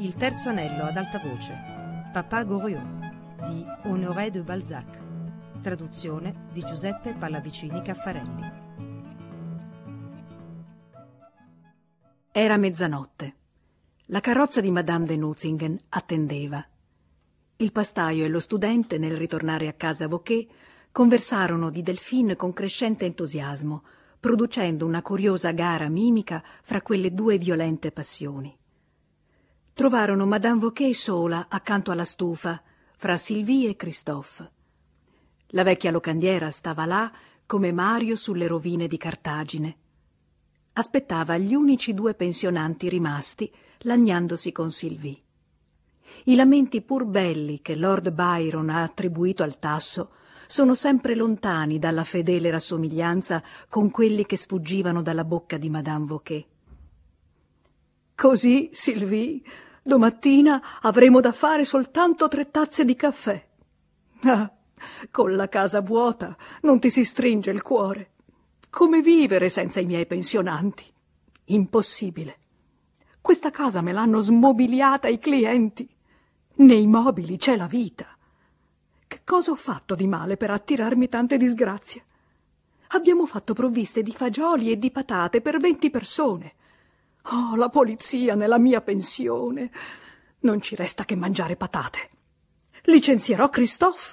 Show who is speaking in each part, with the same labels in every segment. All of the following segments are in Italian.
Speaker 1: Il terzo anello ad alta voce, Papa Goriot, di Honoré de Balzac, traduzione di Giuseppe Pallavicini Caffarelli.
Speaker 2: Era mezzanotte. La carrozza di Madame de Nucingen attendeva. Il pastaio e lo studente, nel ritornare a casa Vauquer, conversarono di Delphine con crescente entusiasmo, producendo una curiosa gara mimica fra quelle due violente passioni. Trovarono Madame Vauquer sola accanto alla stufa, fra Sylvie e Christophe. La vecchia locandiera stava là come Mario sulle rovine di Cartagine. Aspettava gli unici due pensionanti rimasti, lagnandosi con Sylvie. I lamenti pur belli che Lord Byron ha attribuito al tasso sono sempre lontani dalla fedele rassomiglianza con quelli che sfuggivano dalla bocca di Madame Vauquer.
Speaker 3: Così, Sylvie, domattina avremo da fare soltanto 3 tazze di caffè. Ah, con la casa vuota non ti si stringe il cuore. Come vivere senza i miei pensionanti? Impossibile. Questa casa me l'hanno smobiliata i clienti. Nei mobili c'è la vita. Che cosa ho fatto di male per attirarmi tante disgrazie? Abbiamo fatto provviste di fagioli e di patate per 20 persone. Oh, la polizia nella mia pensione. Non ci resta che mangiare patate. Licenzierò Christophe.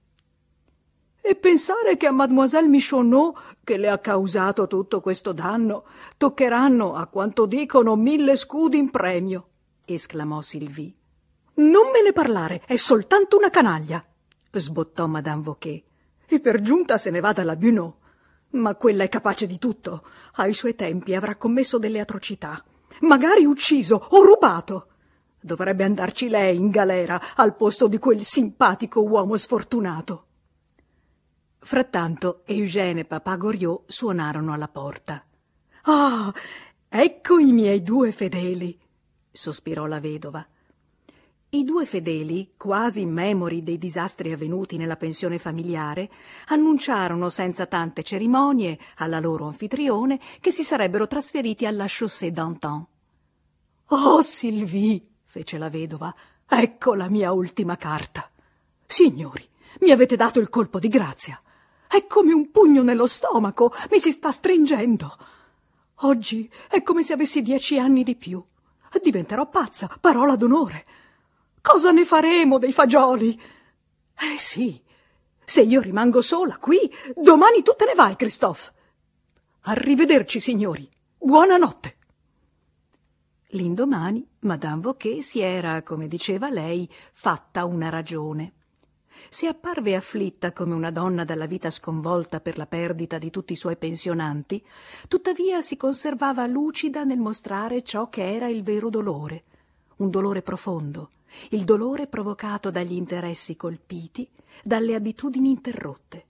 Speaker 3: E pensare che a Mademoiselle Michonneau, che le ha causato tutto questo danno, toccheranno, a quanto dicono, 1000 scudi in premio,
Speaker 2: esclamò Sylvie.
Speaker 3: Non me ne parlare, è soltanto una canaglia,
Speaker 2: sbottò Madame Vauquer.
Speaker 3: E per giunta se ne va dalla Bunot. Ma quella è capace di tutto. Ai suoi tempi avrà commesso delle atrocità. Magari ucciso o rubato. Dovrebbe andarci lei in galera al posto di quel simpatico uomo sfortunato.
Speaker 2: Frattanto Eugène e Papa Goriot suonarono alla porta.
Speaker 3: Ah, ecco i miei 2 fedeli,
Speaker 2: sospirò la vedova. I 2 fedeli, quasi memori dei disastri avvenuti nella pensione familiare, annunciarono senza tante cerimonie alla loro anfitrione che si sarebbero trasferiti alla Chaussée d'Antin.
Speaker 3: «Oh, Sylvie», fece la vedova, «ecco la mia ultima carta. Signori, mi avete dato il colpo di grazia. È come un pugno nello stomaco, mi si sta stringendo. Oggi è come se avessi 10 anni di più. Diventerò pazza, parola d'onore. Cosa ne faremo dei fagioli? Sì, se io rimango sola qui, domani tu te ne vai, Christophe. Arrivederci, signori. Buonanotte».
Speaker 2: L'indomani Madame Vauquer si era, come diceva lei, fatta una ragione. Se apparve afflitta come una donna dalla vita sconvolta per la perdita di tutti i suoi pensionanti, tuttavia si conservava lucida nel mostrare ciò che era il vero dolore, un dolore profondo, il dolore provocato dagli interessi colpiti, dalle abitudini interrotte.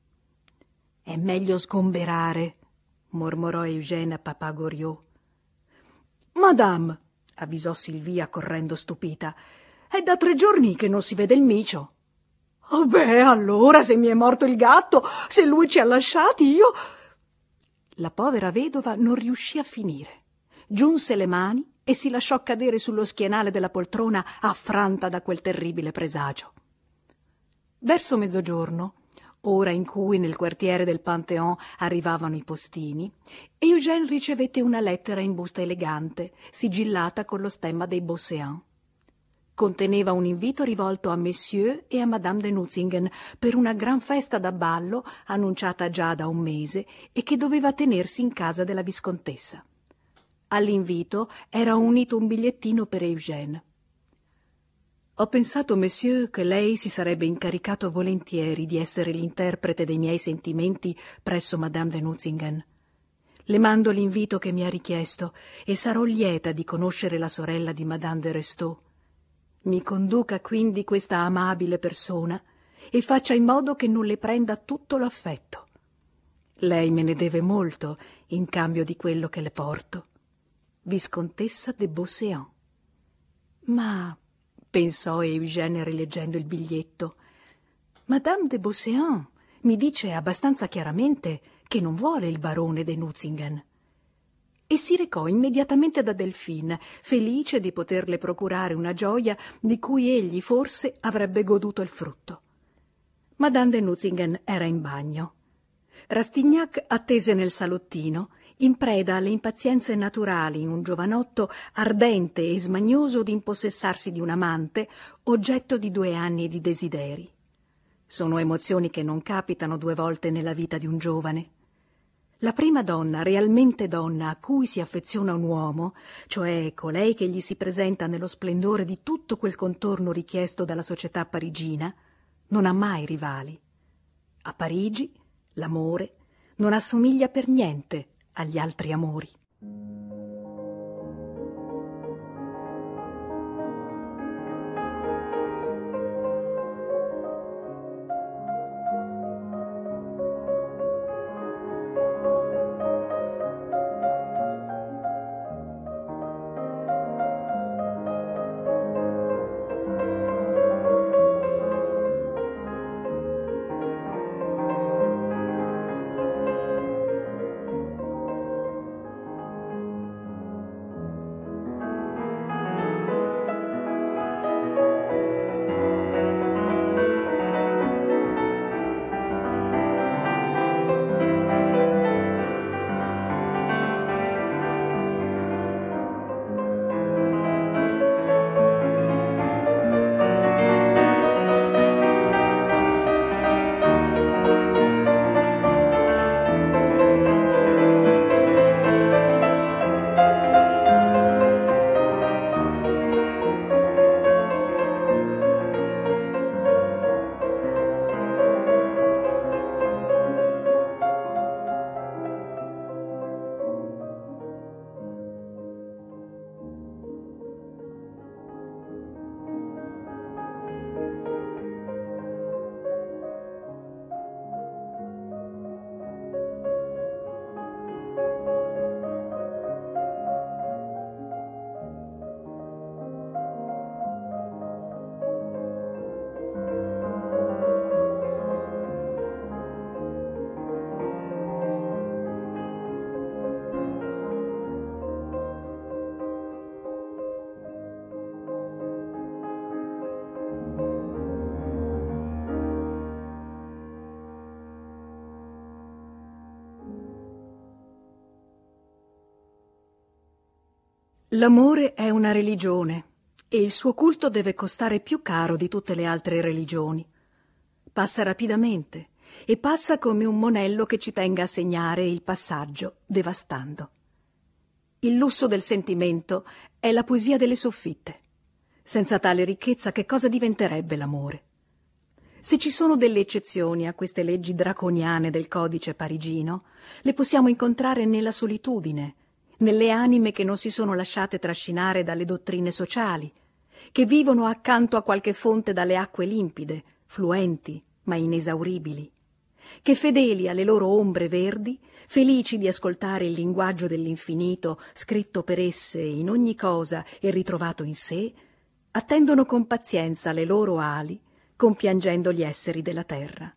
Speaker 2: «È meglio sgomberare», mormorò Eugène a Papa Goriot.
Speaker 3: «Madame», avvisò Sylvia correndo stupita, «è da 3 giorni che non si vede il micio». «Oh beh, allora se mi è morto il gatto, se lui ci ha lasciati, io...»
Speaker 2: La povera vedova non riuscì a finire. Giunse le mani e si lasciò cadere sullo schienale della poltrona, affranta da quel terribile presagio. Verso mezzogiorno, ora in cui nel quartiere del Panthéon arrivavano i postini, Eugène ricevette una lettera in busta elegante, sigillata con lo stemma dei Beauséant. Conteneva un invito rivolto a Messieurs e a Madame de Nucingen per una gran festa da ballo annunciata già da un mese e che doveva tenersi in casa della viscontessa. All'invito era unito un bigliettino per Eugène. «Ho pensato, Monsieur, che lei si sarebbe incaricato volentieri di essere l'interprete dei miei sentimenti presso Madame de Nucingen. Le mando l'invito che mi ha richiesto e sarò lieta di conoscere la sorella di Madame de Restaud. Mi conduca quindi questa amabile persona e faccia in modo che non le prenda tutto l'affetto. Lei me ne deve molto in cambio di quello che le porto. Viscontessa de Beauséant». «Ma», pensò Eugène rileggendo il biglietto, «Madame de Beauséant mi dice abbastanza chiaramente che non vuole il barone de Nucingen». e si recò immediatamente da Delphine, felice di poterle procurare una gioia di cui egli forse avrebbe goduto il frutto. Madame de Nucingen era in bagno. Rastignac attese nel salottino, in preda alle impazienze naturali in un giovanotto ardente e smagnoso di impossessarsi di un amante, oggetto di 2 anni di desideri. Sono emozioni che non capitano 2 volte nella vita di un giovane. La prima donna, realmente donna, a cui si affeziona un uomo, cioè colei che gli si presenta nello splendore di tutto quel contorno richiesto dalla società parigina, non ha mai rivali. A Parigi l'amore non assomiglia per niente agli altri amori. L'amore è una religione e il suo culto deve costare più caro di tutte le altre religioni. Passa rapidamente e passa come un monello che ci tenga a segnare il passaggio, devastando. Il lusso del sentimento è la poesia delle soffitte. Senza tale ricchezza che cosa diventerebbe l'amore? Se ci sono delle eccezioni a queste leggi draconiane del codice parigino, le possiamo incontrare nella solitudine, nelle anime che non si sono lasciate trascinare dalle dottrine sociali, che vivono accanto a qualche fonte dalle acque limpide, fluenti ma inesauribili, che fedeli alle loro ombre verdi, felici di ascoltare il linguaggio dell'infinito scritto per esse in ogni cosa e ritrovato in sé, attendono con pazienza le loro ali, compiangendo gli esseri della terra.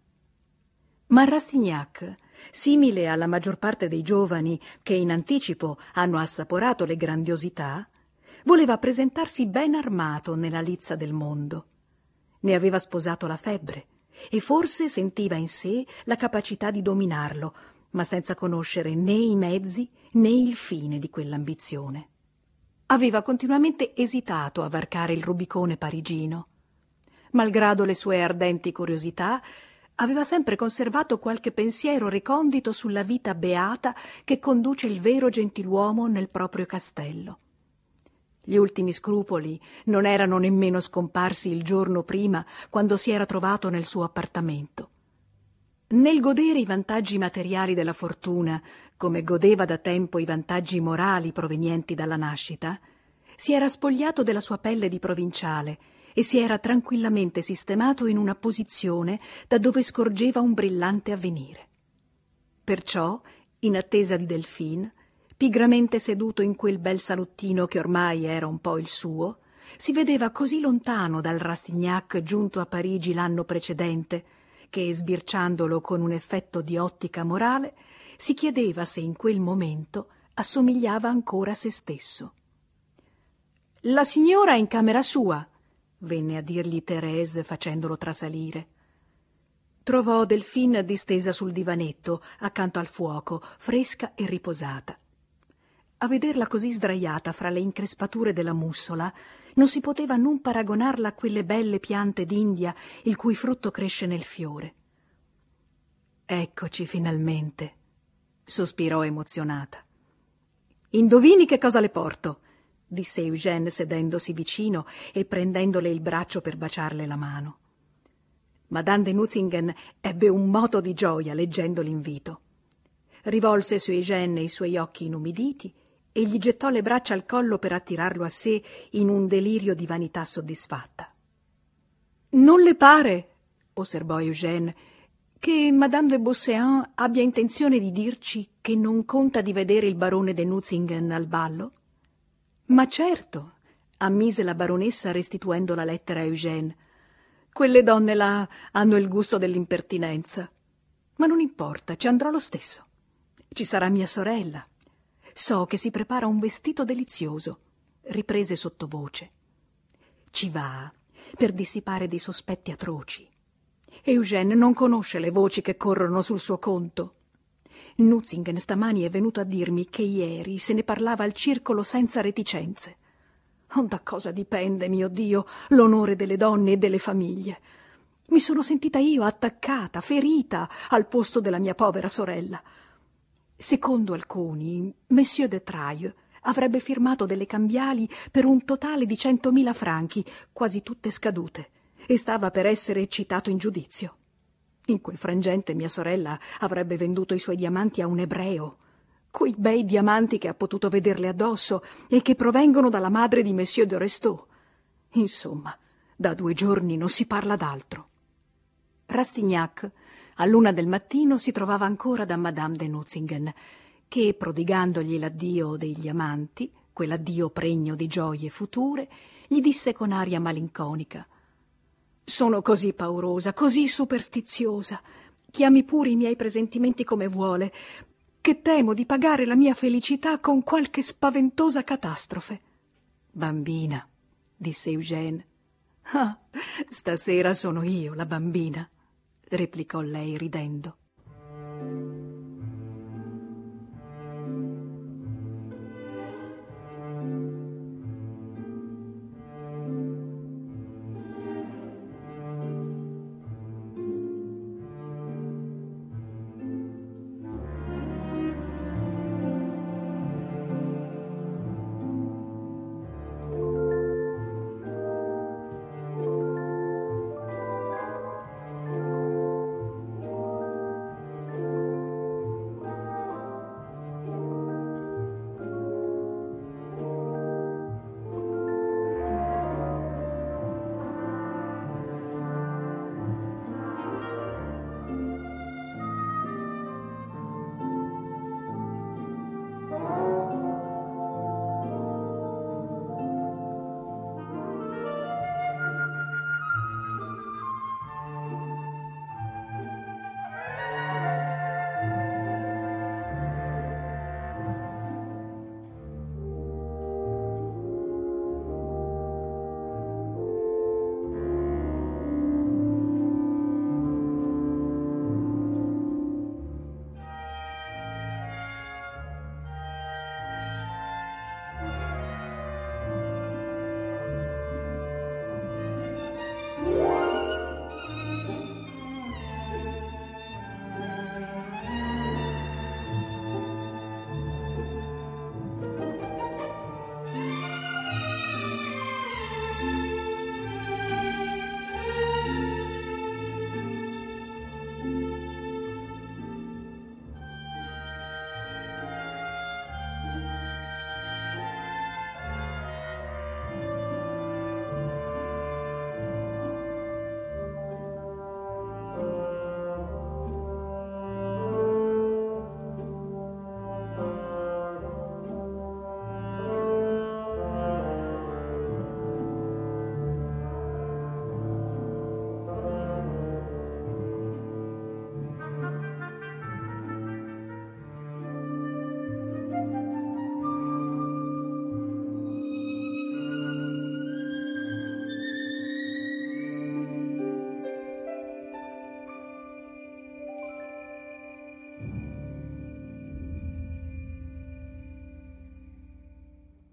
Speaker 2: Ma Rastignac, simile alla maggior parte dei giovani che in anticipo hanno assaporato le grandiosità, voleva presentarsi ben armato nella lizza del mondo. Ne aveva sposato la febbre e forse sentiva in sé la capacità di dominarlo, ma senza conoscere né i mezzi né il fine di quell'ambizione. Aveva continuamente esitato a varcare il Rubicone parigino. Malgrado le sue ardenti curiosità, aveva sempre conservato qualche pensiero recondito sulla vita beata che conduce il vero gentiluomo nel proprio castello. Gli ultimi scrupoli non erano nemmeno scomparsi il giorno prima, quando si era trovato nel suo appartamento. Nel godere i vantaggi materiali della fortuna, come godeva da tempo i vantaggi morali provenienti dalla nascita, si era spogliato della sua pelle di provinciale e si era tranquillamente sistemato in una posizione da dove scorgeva un brillante avvenire. Perciò, in attesa di Delphine, pigramente seduto in quel bel salottino che ormai era un po' il suo, si vedeva così lontano dal Rastignac giunto a Parigi l'anno precedente che, sbirciandolo con un effetto di ottica morale, si chiedeva se in quel momento assomigliava ancora a se stesso. «La signora è in camera sua», venne a dirgli Thérèse facendolo trasalire. Trovò Delphine distesa sul divanetto, accanto al fuoco, fresca e riposata. A vederla così sdraiata fra le increspature della mussola, non si poteva non paragonarla a quelle belle piante d'India il cui frutto cresce nel fiore. «Eccoci finalmente», sospirò emozionata. «Indovini che cosa le porto?» disse Eugène sedendosi vicino e prendendole il braccio per baciarle la mano. Madame de Nucingen ebbe un moto di gioia leggendo l'invito. Rivolse su Eugène i suoi occhi inumiditi e gli gettò le braccia al collo per attirarlo a sé in un delirio di vanità soddisfatta. «Non le pare», osservò Eugène, «che Madame de Beauséant abbia intenzione di dirci che non conta di vedere il barone de Nucingen al ballo?» «Ma certo», ammise la baronessa restituendo la lettera a Eugène. «Quelle donne là hanno il gusto dell'impertinenza. Ma non importa, ci andrò lo stesso. Ci sarà mia sorella. So che si prepara un vestito delizioso», riprese sottovoce. «Ci va per dissipare dei sospetti atroci. Eugène non conosce le voci che corrono sul suo conto. Nucingen stamani è venuto a dirmi che ieri se ne parlava al circolo senza reticenze. Oh, da cosa dipende, mio Dio, l'onore delle donne e delle famiglie? Mi sono sentita io attaccata, ferita, al posto della mia povera sorella. Secondo alcuni, Monsieur de Trailles avrebbe firmato delle cambiali per un totale di 100.000 franchi, quasi tutte scadute, e stava per essere citato in giudizio. In quel frangente mia sorella avrebbe venduto i suoi diamanti a un ebreo, quei bei diamanti che ha potuto vederle addosso e che provengono dalla madre di Monsieur de Restaud. Insomma, da 2 giorni non si parla d'altro. Rastignac, all'1 del mattino, si trovava ancora da Madame de Nucingen, che, prodigandogli l'addio degli amanti, quell'addio pregno di gioie future, gli disse con aria malinconica: «Sono così paurosa, così superstiziosa, chiami pure i miei presentimenti come vuole, che temo di pagare la mia felicità con qualche spaventosa catastrofe». «Bambina», disse Eugène. «Ah, stasera sono io la bambina», replicò lei ridendo.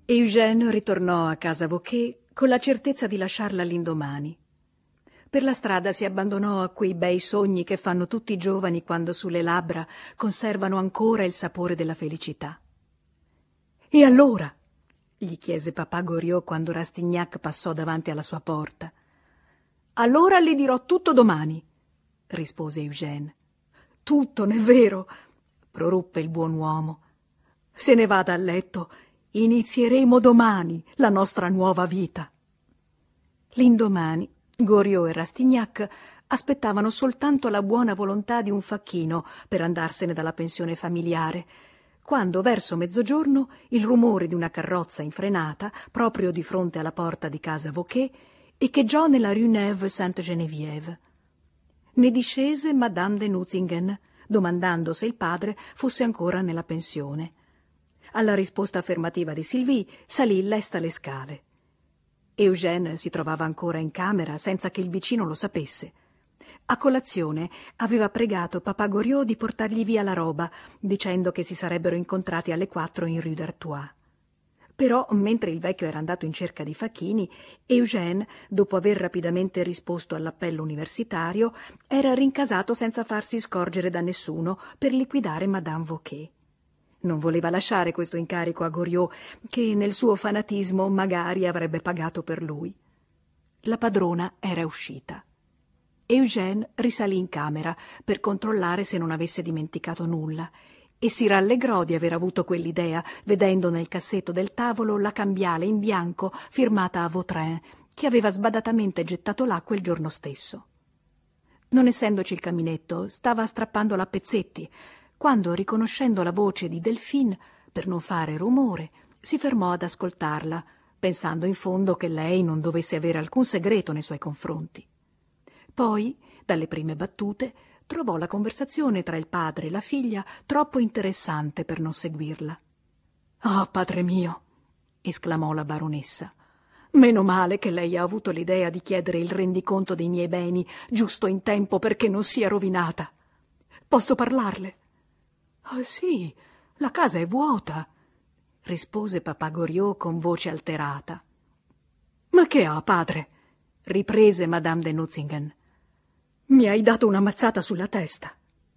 Speaker 2: Eugène ritornò a casa Vauquer con la certezza di lasciarla l'indomani. Per la strada si abbandonò a quei bei sogni che fanno tutti i giovani quando sulle labbra conservano ancora il sapore della felicità. «E allora?» gli chiese papà Goriot quando Rastignac passò davanti alla sua porta. «Allora le dirò tutto domani», rispose Eugène. «Tutto, n'è vero», proruppe il buon uomo. «Se ne vada a letto. Inizieremo domani la nostra nuova vita». L'indomani Goriot e Rastignac aspettavano soltanto la buona volontà di un facchino per andarsene dalla pensione familiare, quando verso mezzogiorno il rumore di una carrozza infrenata proprio di fronte alla porta di casa Vauquer echeggiò nella rue Neuve Sainte-Geneviève. Ne discese Madame de Nucingen, domandando se il padre fosse ancora nella pensione. Alla risposta affermativa di Sylvie salì lesta le scale. Eugène si trovava ancora in camera senza che il vicino lo sapesse. A colazione aveva pregato papà Goriot di portargli via la roba, dicendo che si sarebbero incontrati alle 4 in rue d'Artois. Però, mentre il vecchio era andato in cerca di facchini, Eugène, dopo aver rapidamente risposto all'appello universitario, era rincasato senza farsi scorgere da nessuno per liquidare Madame Vauquer. Non voleva lasciare questo incarico a Goriot, che nel suo fanatismo magari avrebbe pagato per lui. La padrona era uscita. Eugène risalì in camera per controllare se non avesse dimenticato nulla e si rallegrò di aver avuto quell'idea, vedendo nel cassetto del tavolo la cambiale in bianco firmata a Vautrin, che aveva sbadatamente gettato là quel giorno stesso. Non essendoci il caminetto, stava strappandola a pezzetti, quando, riconoscendo la voce di Delphine, per non fare rumore, si fermò ad ascoltarla, pensando in fondo che lei non dovesse avere alcun segreto nei suoi confronti. Poi, dalle prime battute, trovò la conversazione tra il padre e la figlia troppo interessante per non seguirla. «Ah, padre mio!» esclamò la baronessa. «Meno male che lei ha avuto l'idea di chiedere il rendiconto dei miei beni giusto in tempo perché non sia rovinata. Posso parlarle?» «Ah, sì, la casa è vuota», rispose papà Goriot con voce alterata. «Ma che ha, padre?» riprese Madame de Nucingen. «Mi hai dato una mazzata sulla testa».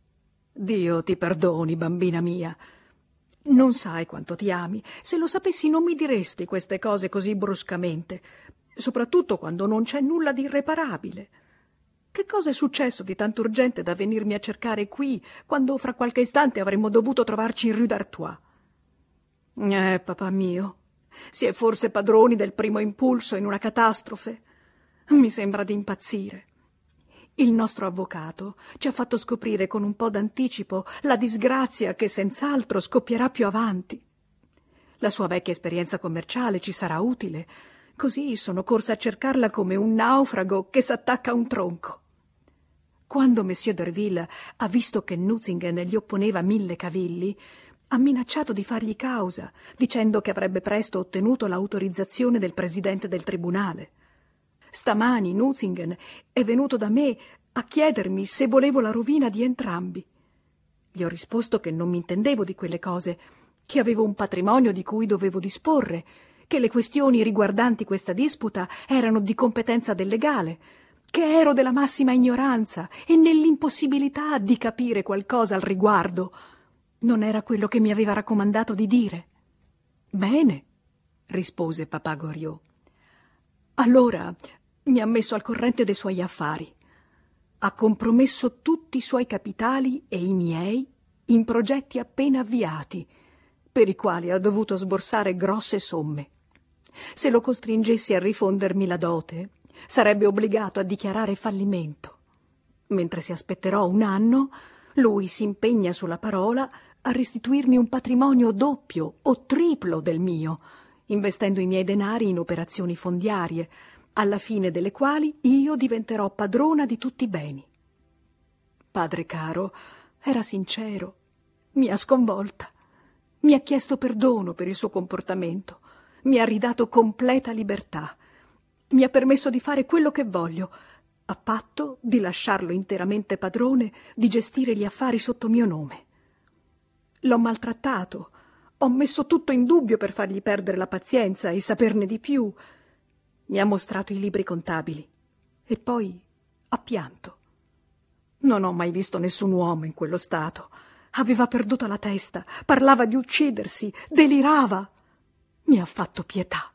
Speaker 2: «Dio ti perdoni, bambina mia. Non sai quanto ti ami. Se lo sapessi non mi diresti queste cose così bruscamente, soprattutto quando non c'è nulla di irreparabile. Che cosa è successo di tanto urgente da venirmi a cercare qui, quando fra qualche istante avremmo dovuto trovarci in rue d'Artois?» Papà mio, si è forse padroni del primo impulso in una catastrofe. Mi sembra di impazzire. Il nostro avvocato ci ha fatto scoprire con un po' d'anticipo la disgrazia che senz'altro scoppierà più avanti. La sua vecchia esperienza commerciale ci sarà utile. Così sono corsa a cercarla come un naufrago che s'attacca a un tronco. Quando Monsieur d'Urville ha visto che Nucingen gli opponeva 1000 cavilli, ha minacciato di fargli causa, dicendo che avrebbe presto ottenuto l'autorizzazione del presidente del tribunale. Stamani Nucingen è venuto da me a chiedermi se volevo la rovina di entrambi. Gli ho risposto che non mi intendevo di quelle cose, che avevo un patrimonio di cui dovevo disporre, che le questioni riguardanti questa disputa erano di competenza del legale, che ero della massima ignoranza e nell'impossibilità di capire qualcosa al riguardo. Non era quello che mi aveva raccomandato di dire. «Bene», rispose papà Goriot. «Allora mi ha messo al corrente dei suoi affari. Ha compromesso tutti i suoi capitali e i miei in progetti appena avviati, per i quali ha dovuto sborsare grosse somme. Se lo costringessi a rifondermi la dote, sarebbe obbligato a dichiarare fallimento. Mentre si aspetterò 1 anno, lui si impegna sulla parola a restituirmi un patrimonio doppio o triplo del mio, investendo i miei denari in operazioni fondiarie, alla fine delle quali io diventerò padrona di tutti i beni. Padre caro, era sincero, mi ha sconvolta, mi ha chiesto perdono per il suo comportamento, mi ha ridato completa libertà, mi ha permesso di fare quello che voglio, a patto di lasciarlo interamente padrone di gestire gli affari sotto mio nome. L'ho maltrattato, Ho messo tutto in dubbio per fargli perdere la pazienza e saperne di più. Mi ha mostrato i libri contabili e poi ha pianto. Non ho mai visto nessun uomo in quello stato. Aveva perduto la testa, parlava di uccidersi, delirava. Mi ha fatto pietà.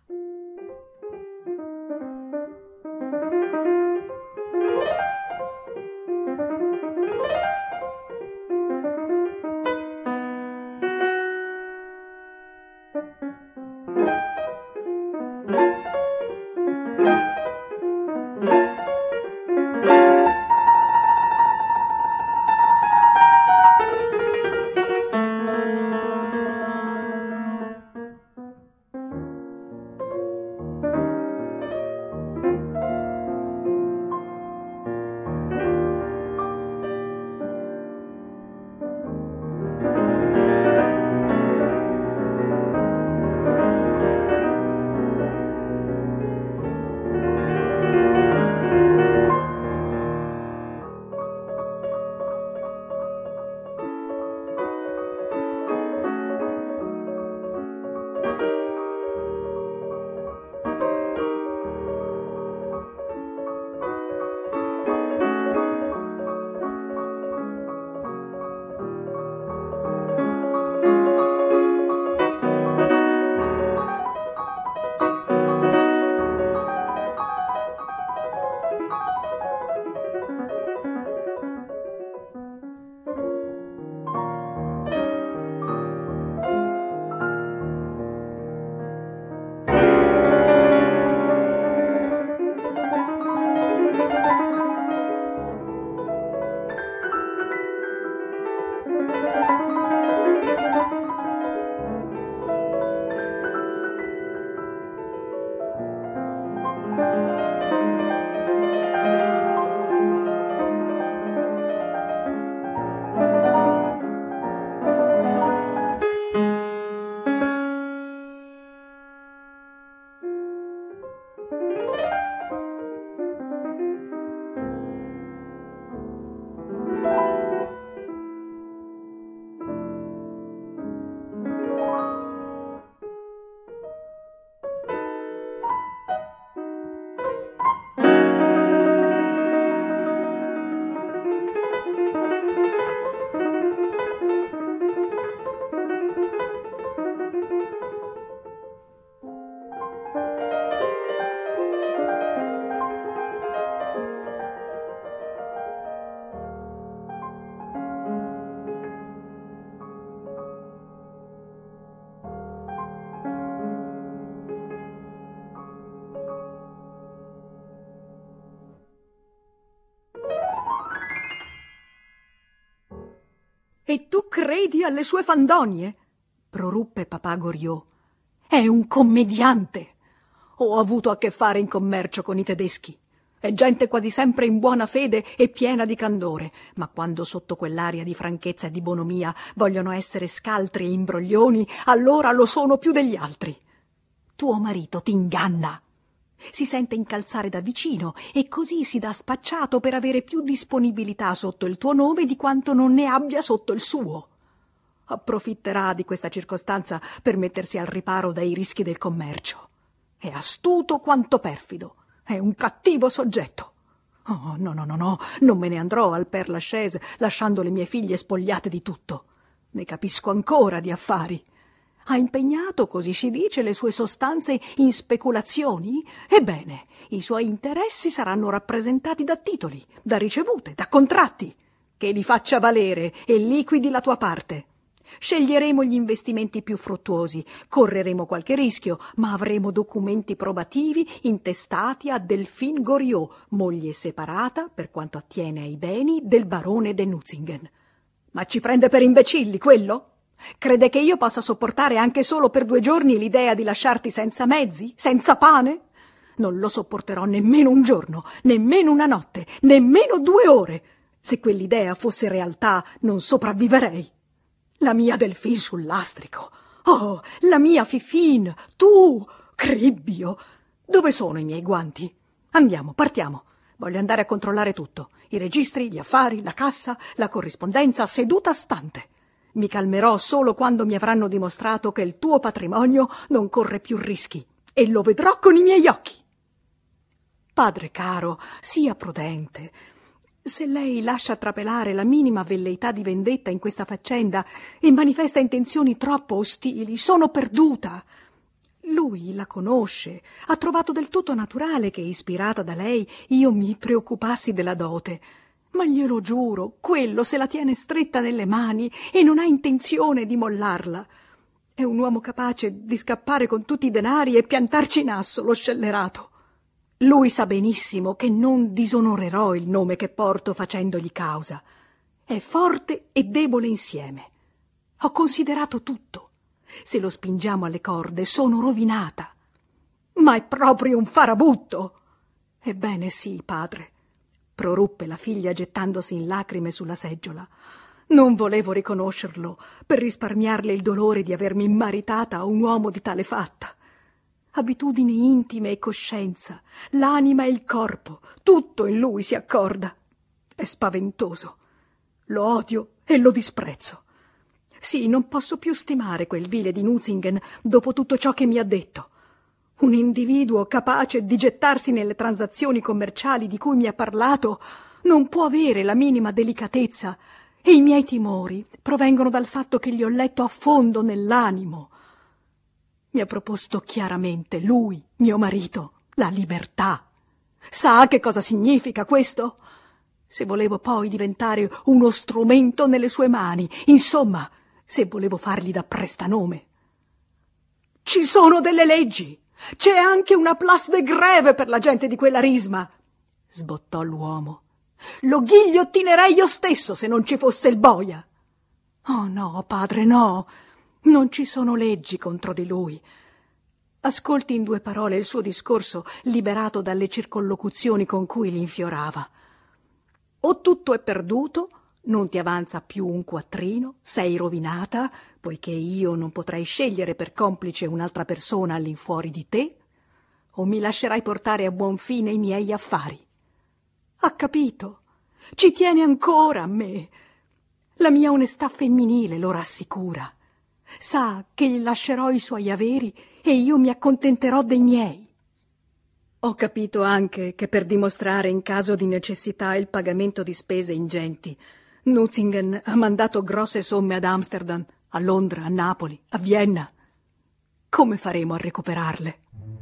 Speaker 2: E tu credi alle sue fandonie? Proruppe papà Goriot. È un commediante. Ho avuto a che fare in commercio con i tedeschi. È gente quasi sempre in buona fede e piena di candore, ma quando sotto quell'aria di franchezza e di bonomia vogliono essere scaltri e imbroglioni, allora lo sono più degli altri. Tuo marito t'inganna. Si sente incalzare da vicino e così si dà spacciato per avere più disponibilità sotto il tuo nome di quanto non ne abbia sotto il suo. Approfitterà di questa circostanza per mettersi al riparo dai rischi del commercio. È astuto quanto perfido. È un cattivo soggetto. Oh, no, non me ne andrò al Père Lachaise lasciando le mie figlie spogliate di tutto. Ne capisco ancora di affari. Ha impegnato, così si dice, le sue sostanze in speculazioni? Ebbene, i suoi interessi saranno rappresentati da titoli, da ricevute, da contratti. Che li faccia valere e liquidi la tua parte. Sceglieremo gli investimenti più fruttuosi, correremo qualche rischio, ma avremo documenti probativi intestati a Delphine Goriot, moglie separata, per quanto attiene ai beni, del barone de Nutzingen. Ma ci prende per imbecilli, quello? Crede che io possa sopportare anche solo per 2 giorni l'idea di lasciarti senza mezzi, senza pane? Non lo sopporterò nemmeno un giorno, nemmeno una notte, nemmeno 2 ore. Se quell'idea fosse realtà, non sopravviverei. La mia Delphine sul lastrico. Oh, la mia Fifine, tu, Cribbio. Dove sono i miei guanti? Andiamo, partiamo. Voglio andare a controllare tutto. I registri, gli affari, la cassa, la corrispondenza, seduta stante. Mi calmerò solo quando mi avranno dimostrato che il tuo patrimonio non corre più rischi, e lo vedrò con i miei occhi. Padre caro, sia prudente. Se lei lascia trapelare la minima velleità di vendetta in questa faccenda e manifesta intenzioni troppo ostili, sono perduta. Lui la conosce, ha trovato del tutto naturale che, ispirata da lei, io mi preoccupassi della dote. Ma glielo giuro, quello se la tiene stretta nelle mani e non ha intenzione di mollarla. È un uomo capace di scappare con tutti i denari e piantarci in asso lo scellerato. Lui sa benissimo che non disonorerò il nome che porto facendogli causa. È forte e debole insieme. Ho considerato tutto. Se lo spingiamo alle corde sono rovinata. Ma è proprio un farabutto. Ebbene sì, padre, proruppe la figlia gettandosi in lacrime sulla seggiola. Non volevo riconoscerlo per risparmiarle il dolore di avermi maritata a un uomo di tale fatta. Abitudini intime e coscienza, l'anima e il corpo, tutto in lui si accorda. È spaventoso. Lo odio e lo disprezzo. Sì, non posso più stimare quel vile di Nucingen dopo tutto ciò che mi ha detto. Un individuo capace di gettarsi nelle transazioni commerciali di cui mi ha parlato non può avere la minima delicatezza, e i miei timori provengono dal fatto che gli ho letto a fondo nell'animo. Mi ha proposto chiaramente lui, mio marito, la libertà. Sa che cosa significa questo? Se volevo poi diventare uno strumento nelle sue mani, insomma, se volevo fargli da prestanome. Ci sono delle leggi, c'è anche una place de grève per la gente di quella risma, sbottò l'uomo. Lo ghigliottinerei io stesso se non ci fosse il boia. Oh no, padre, no. Non ci sono leggi contro di lui. Ascolti in 2 parole il suo discorso, liberato dalle circonlocuzioni con cui l'infiorava. O tutto è perduto, non ti avanza più un quattrino, sei rovinata, poiché io non potrei scegliere per complice un'altra persona all'infuori di te, o mi lascerai portare a buon fine i miei affari. Ha capito? Ci tiene ancora a me. La mia onestà femminile lo rassicura. Sa che gli lascerò i suoi averi e io mi accontenterò dei miei. Ho capito anche che per dimostrare in caso di necessità il pagamento di spese ingenti, Nucingen ha mandato grosse somme ad Amsterdam, a Londra, a Napoli, a Vienna. Come faremo a recuperarle?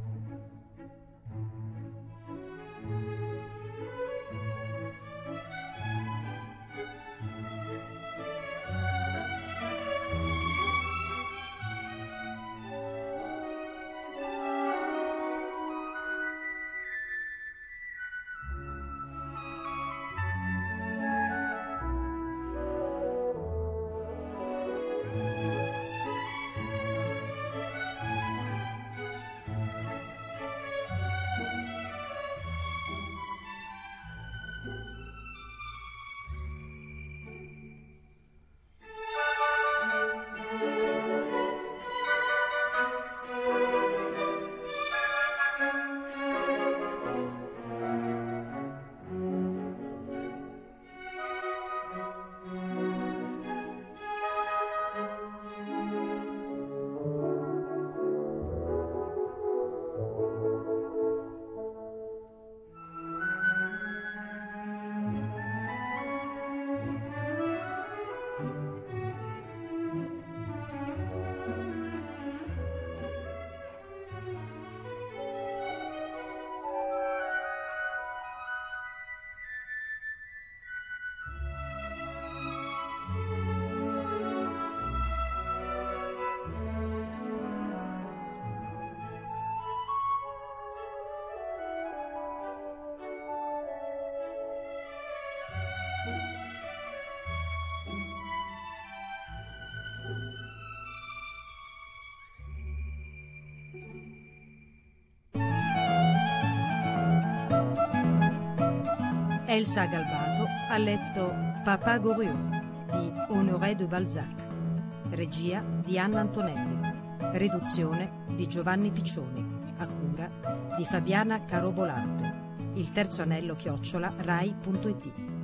Speaker 1: Elsa Galbato ha letto Papa Goriot di Honoré de Balzac, regia di Anna Antonelli, riduzione di Giovanni Piccioni, a cura di Fabiana Carobolante. Il terzo anello @rai.it